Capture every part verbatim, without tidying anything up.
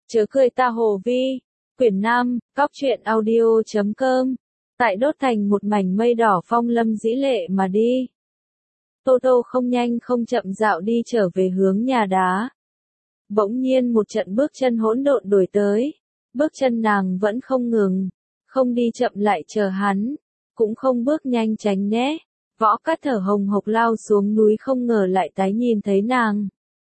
Chớ cười ta Hồ Vi, quyển năm, cóc truyện audio chấm com, tại đốt thành một mảnh mây đỏ phong lâm dĩ lệ mà đi. Tô Tô không nhanh không chậm dạo đi trở về hướng nhà đá. Bỗng nhiên một trận bước chân hỗn độn đuổi tới, bước chân nàng vẫn không ngừng, không đi chậm lại chờ hắn, cũng không bước nhanh tránh né. Võ Cát thở hồng hộc lao xuống núi không ngờ lại tái nhìn thấy nàng.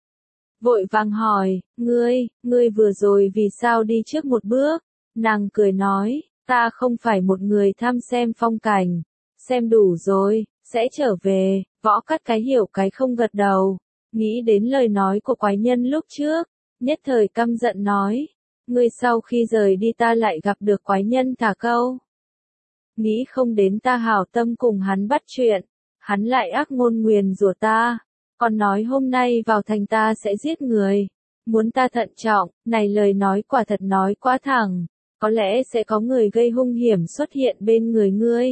Vội vàng hỏi, ngươi, ngươi vừa rồi vì sao đi trước một bước? Nàng cười nói, ta không phải một người tham xem phong cảnh, xem đủ rồi, sẽ trở về. Võ Cát cái hiểu cái không gật đầu, nghĩ đến lời nói của quái nhân lúc trước, nhất thời căm giận nói, ngươi sau khi rời đi ta lại gặp được quái nhân thả câu. Nghĩ không đến ta hảo tâm cùng hắn bắt chuyện, hắn lại ác ngôn nguyền rủa ta, còn nói hôm nay vào thành ta sẽ giết người, muốn ta thận trọng. Này lời nói quả thật nói quá thẳng, có lẽ sẽ có người gây hung hiểm xuất hiện bên người ngươi.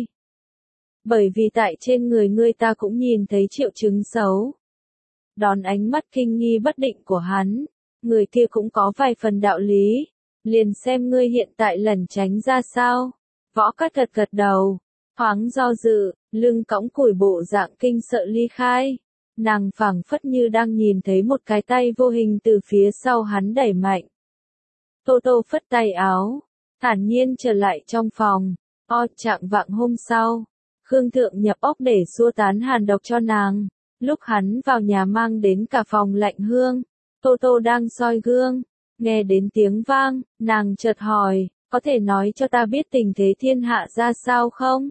Bởi vì tại trên người ngươi ta cũng nhìn thấy triệu chứng xấu. Đón ánh mắt kinh nghi bất định của hắn, người kia cũng có vài phần đạo lý, liền xem ngươi hiện tại lẩn tránh ra sao. Võ Cát gật gật đầu, thoáng do dự, lưng cõng cùi bộ dạng kinh sợ ly khai. Nàng phảng phất như đang nhìn thấy một cái tay vô hình từ phía sau hắn đẩy mạnh. Tô Tô phất tay áo, thản nhiên trở lại trong phòng. O chạng vạng hôm sau, Khương Thượng nhập ốc để xua tán hàn độc cho nàng. Lúc hắn vào nhà mang đến cả phòng lạnh hương, Tô Tô đang soi gương, nghe đến tiếng vang, nàng chợt hỏi, có thể nói cho ta biết tình thế thiên hạ ra sao không?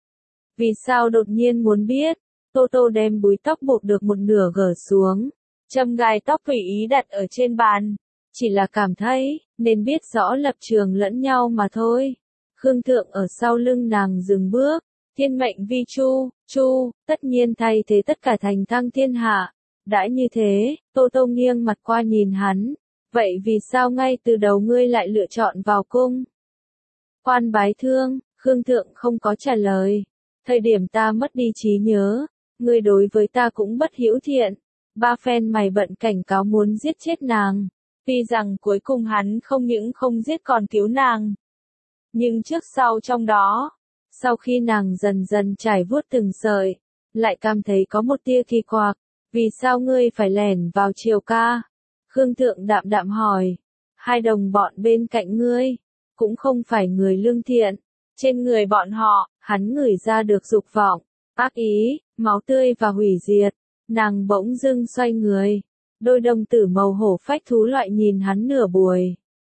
Vì sao đột nhiên muốn biết? Tô Tô đem búi tóc buộc được một nửa gỡ xuống, châm gai tóc tùy ý đặt ở trên bàn, chỉ là cảm thấy, nên biết rõ lập trường lẫn nhau mà thôi. Khương Thượng ở sau lưng nàng dừng bước, thiên mệnh vi chu, chu, tất nhiên thay thế tất cả thành thăng thiên hạ. Đã như thế, Tô Tô nghiêng mặt qua nhìn hắn, vậy vì sao ngay từ đầu ngươi lại lựa chọn vào cung? Quan bái thương, Khương Thượng không có trả lời. Thời điểm ta mất đi trí nhớ, ngươi đối với ta cũng bất hữu thiện. Ba phen mày bận cảnh cáo muốn giết chết nàng. Tuy rằng cuối cùng hắn không những không giết còn cứu nàng. Nhưng trước sau trong đó, sau khi nàng dần dần trải vuốt từng sợi, lại cảm thấy có một tia kỳ quặc. Vì sao ngươi phải lẻn vào triều ca? Khương Thượng đạm đạm hỏi. Hai đồng bọn bên cạnh ngươi, cũng không phải người lương thiện. Trên người bọn họ, hắn ngửi ra được dục vọng, ác ý, máu tươi và hủy diệt. Nàng bỗng dưng xoay người, đôi đồng tử màu hổ phách thú loại nhìn hắn nửa buổi.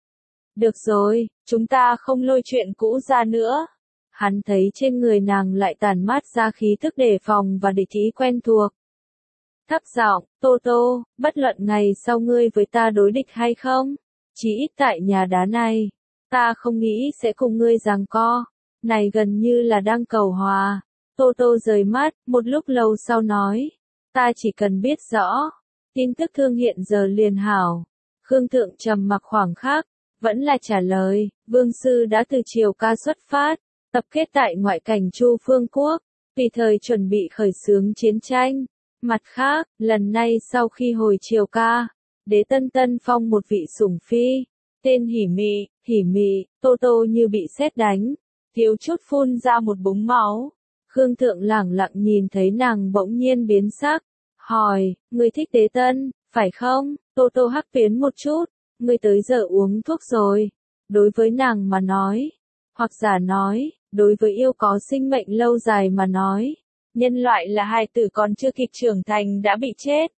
Được rồi, chúng ta không lôi chuyện cũ ra nữa. Hắn thấy trên người nàng lại tản mát ra khí thức đề phòng và địch ý quen thuộc. Thấp giọng, Tô Tô, bất luận ngày sau ngươi với ta đối địch hay không, chỉ ít tại nhà đá này, ta không nghĩ sẽ cùng ngươi giằng co. Này gần như là đang cầu hòa. Tô Tô rời mắt, một lúc lâu sau nói, ta chỉ cần biết rõ tin tức thương hiện giờ liền hảo. Khương Thượng trầm mặc khoảng khắc, vẫn là trả lời, vương sư đã từ triều ca xuất phát, tập kết tại ngoại cảnh Chu Phương Quốc, vì thời chuẩn bị khởi xướng chiến tranh. Mặt khác, lần này sau khi hồi triều ca, đế tân tân phong một vị sủng phi, tên Hỉ Mị. Hỉ Mị, Tô Tô như bị sét đánh, thiếu chút phun ra một búng máu. Khương Thượng lẳng lặng nhìn thấy nàng bỗng nhiên biến sắc, hỏi, ngươi thích đế tân, phải không? Tô Tô hắc tuyến một chút, ngươi tới giờ uống thuốc rồi. Đối với nàng mà nói, hoặc giả nói, đối với yêu có sinh mệnh lâu dài mà nói, nhân loại là hài tử còn chưa kịp trưởng thành đã bị chết.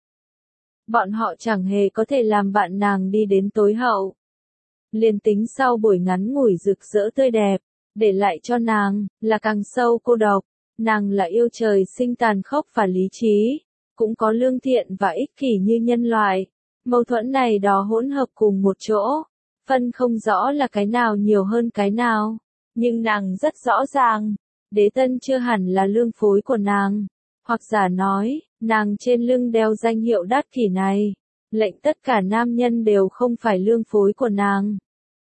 Bọn họ chẳng hề có thể làm bạn nàng đi đến tối hậu. Liền tính sau buổi ngắn ngủi rực rỡ tươi đẹp, để lại cho nàng, là càng sâu cô độc. Nàng là yêu trời sinh tàn khốc và lý trí, cũng có lương thiện và ích kỷ như nhân loại. Mâu thuẫn này đó hỗn hợp cùng một chỗ, phân không rõ là cái nào nhiều hơn cái nào. Nhưng nàng rất rõ ràng, đế tân chưa hẳn là lương phối của nàng. Hoặc giả nói, nàng trên lưng đeo danh hiệu đát kỷ này, lệnh tất cả nam nhân đều không phải lương phối của nàng.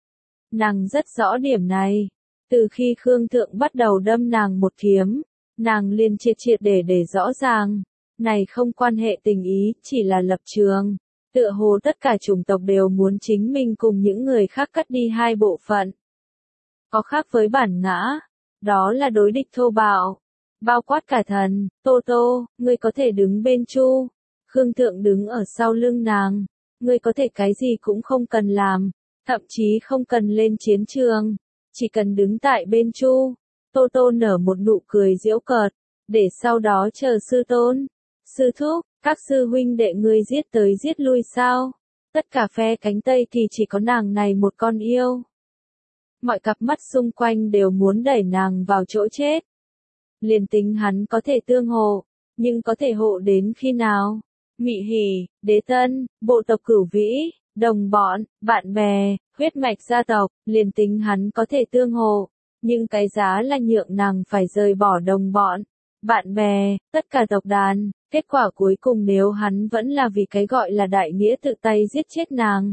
Nàng rất rõ điểm này. Từ khi Khương Thượng bắt đầu đâm nàng một kiếm, nàng liền triệt triệt để để rõ ràng. Này không quan hệ tình ý, chỉ là lập trường. Tựa hồ tất cả chủng tộc đều muốn chính mình cùng những người khác cắt đi hai bộ phận. Có khác với bản ngã, đó là đối địch thô bạo, bao quát cả thần. Tô Tô, ngươi có thể đứng bên Chu, Khương Thượng đứng ở sau lưng nàng, ngươi có thể cái gì cũng không cần làm, thậm chí không cần lên chiến trường, chỉ cần đứng tại bên Chu. Tô Tô nở một nụ cười giễu cợt, để sau đó chờ sư tôn, sư thúc, các sư huynh đệ ngươi giết tới giết lui sao? Tất cả phe cánh Tây thì chỉ có nàng này một con yêu. Mọi cặp mắt xung quanh đều muốn đẩy nàng vào chỗ chết. Liền tính hắn có thể tương hộ, nhưng có thể hộ đến khi nào? Mị Hỉ, Đế Tân, bộ tộc Cửu Vĩ, đồng bọn, bạn bè, huyết mạch gia tộc, liền tính hắn có thể tương hộ, nhưng cái giá là nhượng nàng phải rời bỏ đồng bọn, bạn bè, tất cả tộc đàn. Kết quả cuối cùng nếu hắn vẫn là vì cái gọi là đại nghĩa tự tay giết chết nàng,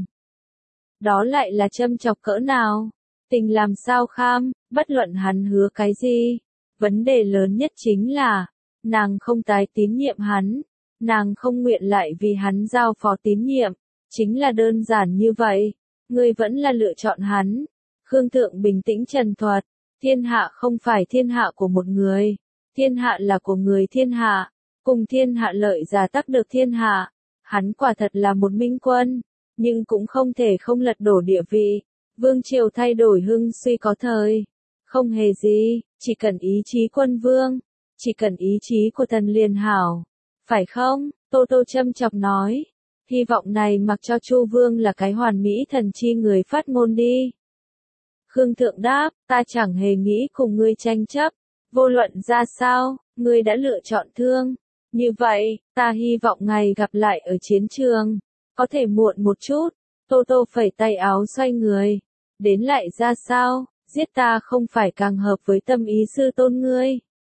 đó lại là châm chọc cỡ nào? Tình làm sao kham, bất luận hắn hứa cái gì. Vấn đề lớn nhất chính là, nàng không tái tín nhiệm hắn, nàng không nguyện lại vì hắn giao phó tín nhiệm, chính là đơn giản như vậy, ngươi vẫn là lựa chọn hắn. Khương Thượng bình tĩnh trần thuật, thiên hạ không phải thiên hạ của một người, thiên hạ là của người thiên hạ, cùng thiên hạ lợi giả tác được thiên hạ, hắn quả thật là một minh quân, nhưng cũng không thể không lật đổ địa vị, vương triều thay đổi hưng suy có thời. Không hề gì, chỉ cần ý chí quân vương, chỉ cần ý chí của thần liền hảo. Phải không? Tô Tô châm chọc nói. Hy vọng này mặc cho Chu Vương là cái hoàn mỹ thần chi người phát ngôn đi. Khương Thượng đáp, ta chẳng hề nghĩ cùng ngươi tranh chấp. Vô luận ra sao, ngươi đã lựa chọn thương. Như vậy, ta hy vọng ngày gặp lại ở chiến trường. Có thể muộn một chút. Tô Tô phẩy tay áo xoay người. Đến lại ra sao? Giết ta không phải càng hợp với tâm ý sư tôn ngươi.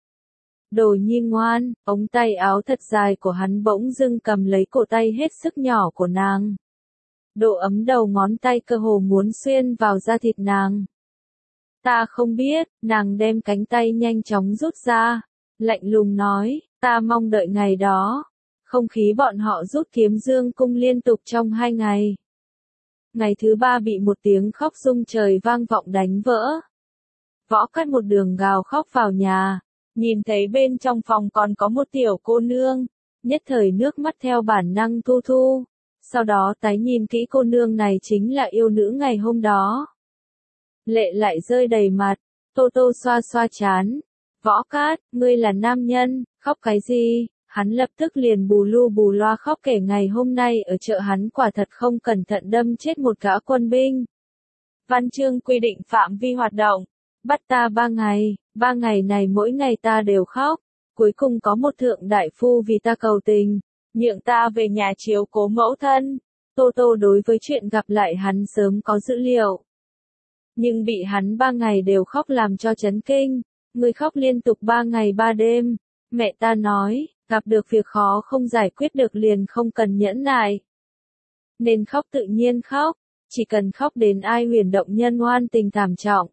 Đồ nhi ngoan, ống tay áo thật dài của hắn bỗng dưng cầm lấy cổ tay hết sức nhỏ của nàng. Độ ấm đầu ngón tay cơ hồ muốn xuyên vào da thịt nàng. Ta không biết, nàng đem cánh tay nhanh chóng rút ra, lạnh lùng nói, ta mong đợi ngày đó. Không khí bọn họ rút kiếm dương cung liên tục trong hai ngày. Ngày thứ ba bị một tiếng khóc rung trời vang vọng đánh vỡ. Võ Cát một đường gào khóc vào nhà, nhìn thấy bên trong phòng còn có một tiểu cô nương, nhất thời nước mắt theo bản năng thu thu, sau đó tái nhìn kỹ cô nương này chính là yêu nữ ngày hôm đó. Lệ lại rơi đầy mặt, Tô Tô xoa xoa chán, Võ Cát, ngươi là nam nhân, khóc cái gì? Hắn lập tức liền bù lu bù loa khóc kể ngày hôm nay ở chợ hắn quả thật không cẩn thận đâm chết một gã quân binh. Văn chương quy định phạm vi hoạt động, bắt ta ba ngày, ba ngày này mỗi ngày ta đều khóc, cuối cùng có một thượng đại phu vì ta cầu tình, nhượng ta về nhà chiếu cố mẫu thân. Tô Tô đối với chuyện gặp lại hắn sớm có dữ liệu, nhưng bị hắn ba ngày đều khóc làm cho chấn kinh, người khóc liên tục ba ngày ba đêm, mẹ ta nói, gặp được việc khó không giải quyết được liền không cần nhẫn nại. Nên khóc tự nhiên khóc, chỉ cần khóc đến ai huyền động nhân oan tình cảm trọng.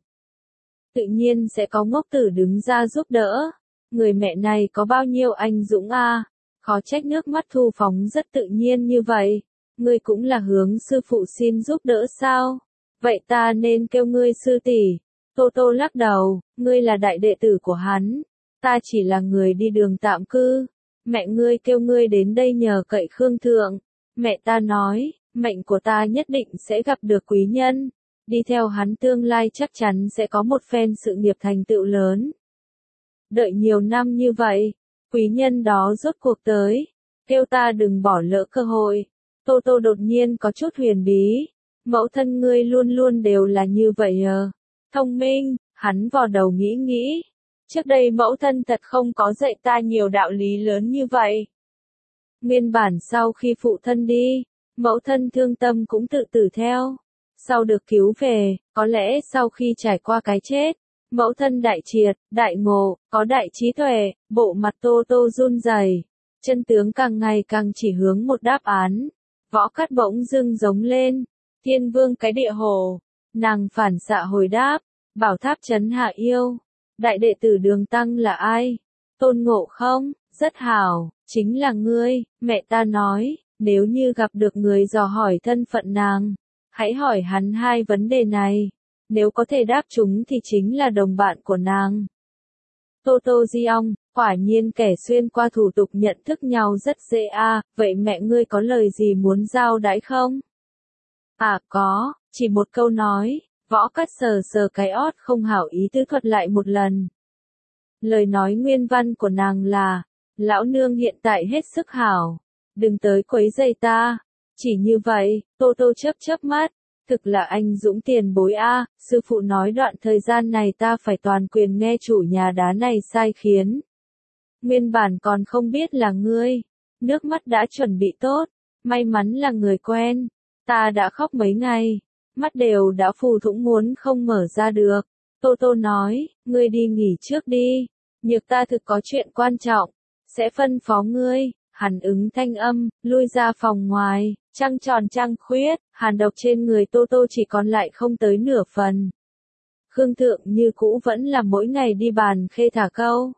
Tự nhiên sẽ có ngốc tử đứng ra giúp đỡ. Người mẹ này có bao nhiêu anh dũng a, à? Khó trách nước mắt thu phóng rất tự nhiên như vậy. Ngươi cũng là hướng sư phụ xin giúp đỡ sao? Vậy ta nên kêu ngươi sư tỷ. Tô Tô lắc đầu, ngươi là đại đệ tử của hắn. Ta chỉ là người đi đường tạm cư. Mẹ ngươi kêu ngươi đến đây nhờ cậy Khương Thượng. Mẹ ta nói, mệnh của ta nhất định sẽ gặp được quý nhân. Đi theo hắn tương lai chắc chắn sẽ có một phen sự nghiệp thành tựu lớn. Đợi nhiều năm như vậy, quý nhân đó rốt cuộc tới. Kêu ta đừng bỏ lỡ cơ hội. Tô Tô đột nhiên có chút huyền bí. Mẫu thân ngươi luôn luôn đều là như vậy à? Thông minh, hắn vò đầu nghĩ nghĩ. Trước đây mẫu thân thật không có dạy ta nhiều đạo lý lớn như vậy. Nguyên bản sau khi phụ thân đi, mẫu thân thương tâm cũng tự tử theo. Sau được cứu về, có lẽ sau khi trải qua cái chết, mẫu thân đại triệt, đại ngộ, có đại trí tuệ, bộ mặt Tô Tô run rẩy, chân tướng càng ngày càng chỉ hướng một đáp án. Võ Cát bỗng dưng giống lên, Thiên Vương cái địa hồ, nàng phản xạ hồi đáp, Bảo Tháp trấn hạ yêu, đại đệ tử Đường Tăng là ai? Tôn Ngộ Không, rất hảo, chính là ngươi, mẹ ta nói, Nếu như gặp được người dò hỏi thân phận nàng, hãy hỏi hắn hai vấn đề này. Nếu có thể đáp chúng thì chính là đồng bạn của nàng. Tô Tô Di Ong, quả nhiên kẻ xuyên qua thủ tục nhận thức nhau rất dễ à, vậy mẹ ngươi có lời gì muốn giao đãi không? À có, chỉ một câu nói, Võ Cát sờ sờ cái ót không hảo ý tứ thuật lại một lần. Lời nói nguyên văn của nàng là, lão nương hiện tại hết sức hảo, đừng tới quấy rầy ta. Chỉ như vậy, Tô Tô chớp chớp mắt, thực là anh dũng tiền bối a, sư phụ nói đoạn thời gian này ta phải toàn quyền nghe chủ nhà đá này sai khiến. Nguyên bản còn không biết là ngươi, nước mắt đã chuẩn bị tốt, may mắn là người quen, ta đã khóc mấy ngày, mắt đều đã phù thủng muốn không mở ra được. Tô Tô nói, ngươi đi nghỉ trước đi, nhược ta thực có chuyện quan trọng, sẽ phân phó ngươi. Hắn ứng thanh âm, lui ra phòng ngoài, trăng tròn trăng khuyết, hàn độc trên người Tô Tô chỉ còn lại không tới nửa phần. Khương Thượng như cũ vẫn là mỗi ngày đi bàn khê thả câu.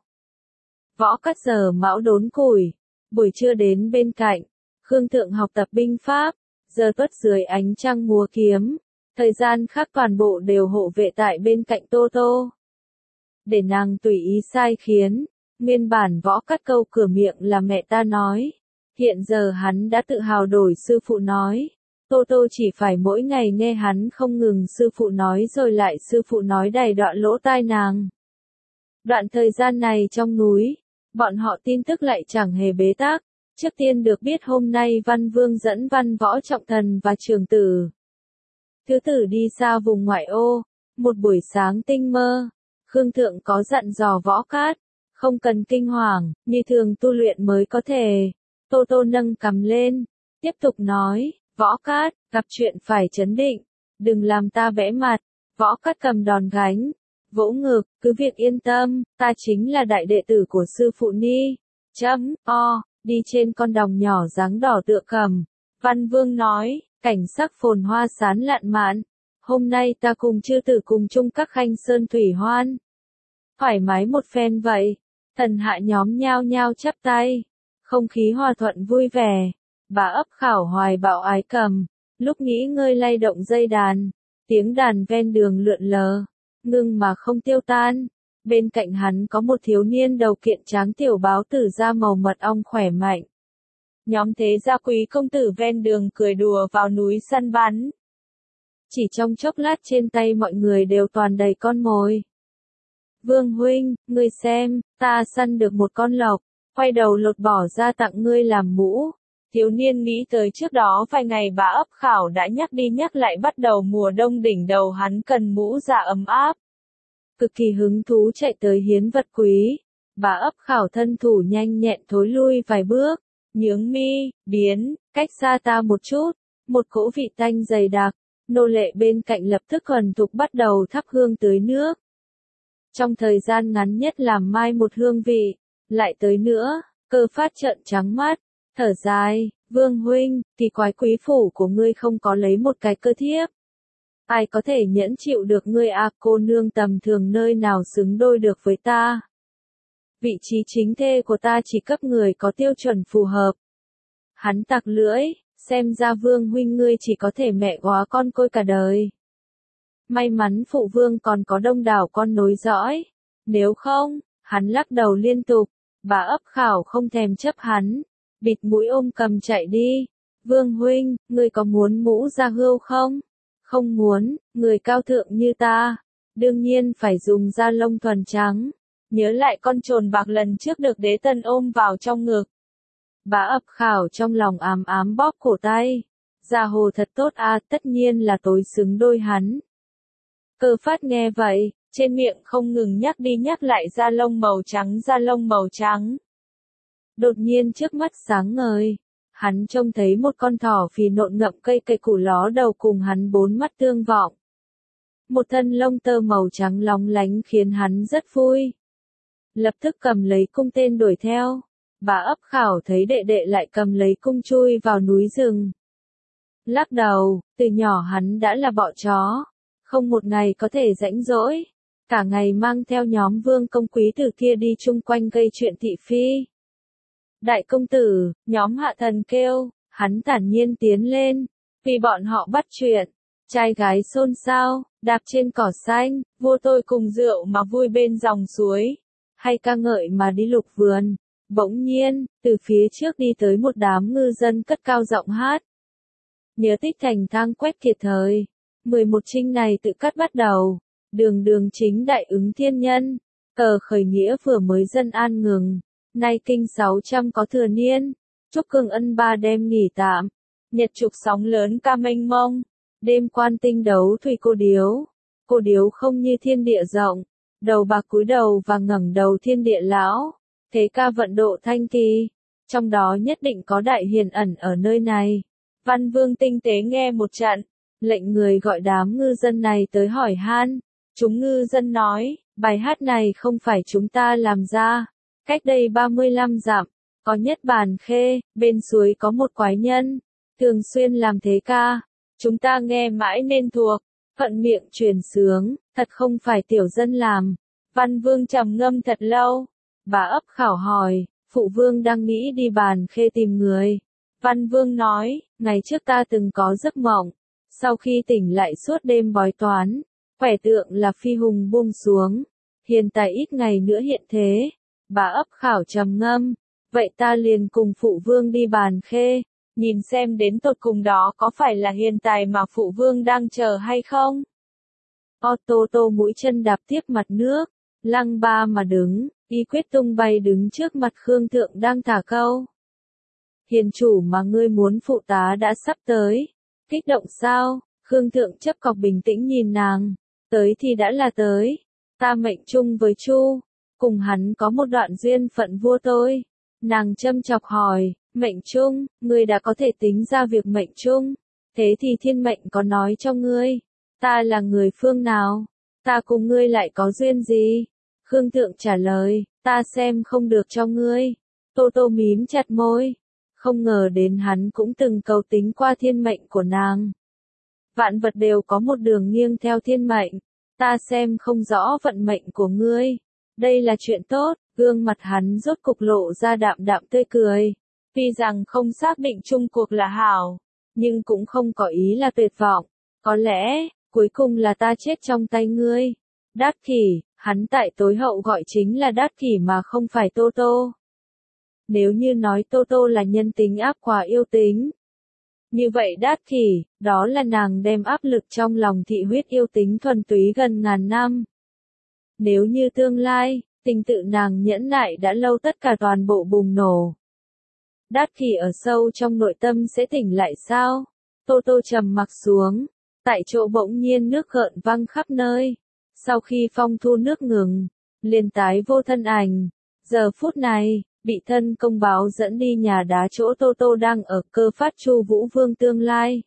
Võ Cát giờ mão đốn củi, buổi trưa đến bên cạnh, Khương Thượng học tập binh pháp, giờ tuất dưới ánh trăng múa kiếm, thời gian khác toàn bộ đều hộ vệ tại bên cạnh Tô Tô. Để nàng tùy ý sai khiến. Nguyên bản Võ Cát câu cửa miệng là mẹ ta nói, hiện giờ hắn đã tự hào đổi sư phụ nói. Tô Tô chỉ phải mỗi ngày nghe hắn không ngừng sư phụ nói rồi lại sư phụ nói đầy đoạn lỗ tai nàng. Đoạn thời gian này trong núi, bọn họ tin tức lại chẳng hề bế tắc. Trước tiên được biết hôm nay Văn Vương dẫn Văn Võ Trọng Thần và Trường Tử Thứ Tử đi xa vùng ngoại ô, một buổi sáng tinh mơ, Khương Thượng có dặn dò Võ Cát. Không cần kinh hoàng, như thường tu luyện mới có thể. Tô Tô nâng cầm lên, tiếp tục nói, Võ Cát, gặp chuyện phải trấn định, đừng làm ta bẽ mặt. Võ Cát cầm đòn gánh, vỗ ngực, cứ việc yên tâm, ta chính là đại đệ tử của sư phụ Ni. Chấm, o, đi trên con đồng nhỏ dáng đỏ tựa cầm. Văn Vương nói, cảnh sắc phồn hoa sán lạn mạn. Hôm nay ta cùng chư tử cùng chung các khanh sơn thủy hoan. Thoải mái một phen vậy. Thần hạ nhóm nhao nhao chắp tay, không khí hòa thuận vui vẻ. Bà ấp khảo hoài bạo ái cầm, lúc nghỉ ngơi lay động dây đàn, tiếng đàn ven đường lượn lờ, ngưng mà không tiêu tan. Bên cạnh hắn có một thiếu niên đầu kiện tráng tiểu báo tử da màu mật ong khỏe mạnh. Nhóm thế gia quý công tử ven đường cười đùa vào núi săn bắn. Chỉ trong chốc lát trên tay mọi người đều toàn đầy con mồi. Vương huynh, ngươi xem, ta săn được một con lộc, quay đầu lột bỏ ra tặng ngươi làm mũ. Thiếu niên nghĩ tới trước đó vài ngày bà ấp khảo đã nhắc đi nhắc lại bắt đầu mùa đông đỉnh đầu hắn cần mũ dạ ấm áp. Cực kỳ hứng thú chạy tới hiến vật quý. Bà ấp khảo thân thủ nhanh nhẹn thối lui vài bước, nhướng mi, biến, cách xa ta một chút, một cỗ vị tanh dày đặc, nô lệ bên cạnh lập tức thuần thục bắt đầu thắp hương tưới nước. Trong thời gian ngắn nhất làm mai một hương vị, lại tới nữa, Cơ Phát trợn trắng mắt, thở dài, Vương huynh, kỳ quái quý phủ của ngươi không có lấy một cái cơ thiếp. Ai có thể nhẫn chịu được ngươi à, cô nương tầm thường nơi nào xứng đôi được với ta. Vị trí chính thê của ta chỉ cấp người có tiêu chuẩn phù hợp. Hắn tặc lưỡi, xem ra Vương huynh ngươi chỉ có thể mẹ góa con côi cả đời. May mắn phụ vương còn có đông đảo con nối dõi. Nếu không, hắn lắc đầu liên tục. Bà ấp khảo không thèm chấp hắn. Bịt mũi ôm cầm chạy đi. Vương huynh, ngươi có muốn mũ da hươu không? Không muốn, người cao thượng như ta. Đương nhiên phải dùng da lông thuần trắng. Nhớ lại con trồn bạc lần trước được đế tân ôm vào trong ngực. Bà ấp khảo trong lòng ám ám bóp cổ tay. Da hồ thật tốt à, tất nhiên là tối xứng đôi hắn. Cơ Phát nghe vậy, trên miệng không ngừng nhắc đi nhắc lại da lông màu trắng da lông màu trắng. Đột nhiên trước mắt sáng ngời, hắn trông thấy một con thỏ phì nộn ngậm cây cây củ ló đầu cùng hắn bốn mắt tương vọng. Một thân lông tơ màu trắng lóng lánh khiến hắn rất vui. Lập tức cầm lấy cung tên đuổi theo. Bà ấp khảo thấy đệ đệ lại cầm lấy cung chui vào núi rừng. Lắc đầu, từ nhỏ hắn đã là bọ chó. Không một ngày có thể rãnh rỗi. Cả ngày mang theo nhóm vương công quý tử kia đi chung quanh gây chuyện thị phi. Đại công tử, nhóm hạ thần kêu, Hắn thản nhiên tiến lên, vì bọn họ bắt chuyện. Trai gái xôn xao, đạp trên cỏ xanh, vua tôi cùng rượu mà vui bên dòng suối, hay ca ngợi mà đi lục vườn. Bỗng nhiên, từ phía trước đi tới một đám ngư dân cất cao giọng hát. Nhớ tích thành thang quét kiệt thời, mười một trinh này tự cắt bắt đầu, đường đường chính đại ứng thiên nhân, cờ khởi nghĩa vừa mới dân an ngừng, nay kinh sáu trăm có thừa niên, chúc cường ân ba đêm nghỉ tạm, nhật trục sóng lớn ca mênh mông, đêm quan tinh đấu thủy cô điếu, cô điếu không như thiên địa rộng, đầu bạc cúi đầu và ngẩng đầu thiên địa lão, thế ca vận độ thanh kỳ, trong đó nhất định có đại hiền ẩn ở nơi này. Văn Vương tinh tế nghe một trận, lệnh người gọi đám ngư dân này tới hỏi han. Chúng ngư dân nói, bài hát này không phải chúng ta làm ra. Cách đây ba mươi lăm dặm, có nhất Bàn Khê, bên suối có một quái nhân, thường xuyên làm thế ca. Chúng ta nghe mãi nên thuộc, phận miệng truyền sướng, thật không phải tiểu dân làm. Văn Vương trầm ngâm thật lâu, bà ấp khảo hỏi, phụ vương đang nghĩ đi Bàn Khê tìm người. Văn Vương nói, ngày trước ta từng có giấc mộng, sau khi tỉnh lại suốt đêm bói toán, quẻ tượng là phi hùng buông xuống, hiện tại ít ngày nữa hiện thế. Bà ấp khảo trầm ngâm, vậy ta liền cùng phụ vương đi Bàn Khê, nhìn xem đến tột cùng đó có phải là hiền tài mà phụ vương đang chờ hay không. Otto tô mũi chân đạp tiếp mặt nước, lăng ba mà đứng, y quyết tung bay đứng trước mặt Khương Thượng đang thả câu. Hiền chủ mà ngươi muốn phụ tá đã sắp tới. Kích động sao? Khương Thượng chấp cọc bình tĩnh nhìn nàng. Tới thì đã là tới. Ta mệnh chung với Chu. Cùng hắn có một đoạn duyên phận vua tôi. Nàng châm chọc hỏi, mệnh chung, ngươi đã có thể tính ra việc mệnh chung. Thế thì thiên mệnh có nói cho ngươi. Ta là người phương nào? Ta cùng ngươi lại có duyên gì? Khương Thượng trả lời, ta xem không được cho ngươi. Tô Tô mím chặt môi. Không ngờ đến hắn cũng từng cầu tính qua thiên mệnh của nàng. Vạn vật đều có một đường nghiêng theo thiên mệnh. Ta xem không rõ vận mệnh của ngươi. Đây là chuyện tốt, gương mặt hắn rốt cục lộ ra đạm đạm tươi cười. Tuy rằng không xác định chung cuộc là hảo, nhưng cũng không có ý là tuyệt vọng. Có lẽ, cuối cùng là ta chết trong tay ngươi. Đát Kỷ, hắn tại tối hậu gọi chính là Đát Kỷ mà không phải Tô Tô. Nếu như nói Tô Tô là nhân tính áp quá yêu tính. Như vậy Đát Kỷ, đó là nàng đem áp lực trong lòng thị huyết yêu tính thuần túy gần ngàn năm. Nếu như tương lai, tình tự nàng nhẫn nại đã lâu tất cả toàn bộ bùng nổ. Đát Kỷ ở sâu trong nội tâm sẽ tỉnh lại sao? Tô Tô trầm mặc xuống, tại chỗ bỗng nhiên nước gợn văng khắp nơi. Sau khi phong thu nước ngừng, liền tái vô thân ảnh. Giờ phút này, bị thân công báo dẫn đi nhà đá chỗ Tô Tô đang ở Cơ Phát Chu Vũ Vương tương lai.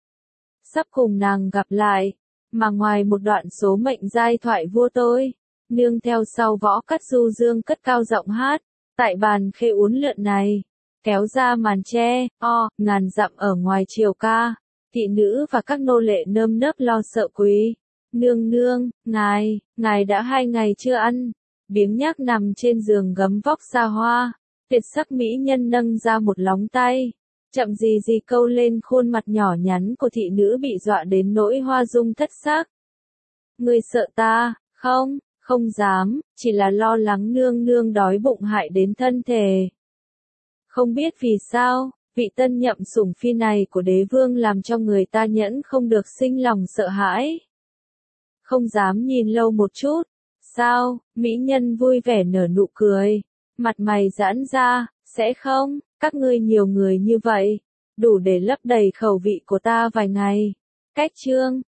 Sắp cùng nàng gặp lại, mà ngoài một đoạn số mệnh giai thoại vua tôi, nương theo sau Võ Cắt Du Dương cất cao giọng hát, tại Bàn Khê uốn lượn này, kéo ra màn tre, o, ngàn dặm ở ngoài triều ca, thị nữ và các nô lệ nơm nớp lo sợ quý. Nương nương, ngài, ngài đã hai ngày chưa ăn. Biếng nhác nằm trên giường gấm vóc xa hoa, tuyệt sắc mỹ nhân nâng ra một lóng tay, chậm gì gì câu lên khuôn mặt nhỏ nhắn của thị nữ bị dọa đến nỗi hoa dung thất sắc. Ngươi sợ ta, không, không dám, chỉ là lo lắng nương nương đói bụng hại đến thân thể. Không biết vì sao, vị tân nhậm sủng phi này của đế vương làm cho người ta nhẫn không được sinh lòng sợ hãi. Không dám nhìn lâu một chút. Sao? Mỹ nhân vui vẻ nở nụ cười. Mặt mày giãn ra, sẽ không? Các ngươi nhiều người như vậy, đủ để lấp đầy khẩu vị của ta vài ngày. Cách chương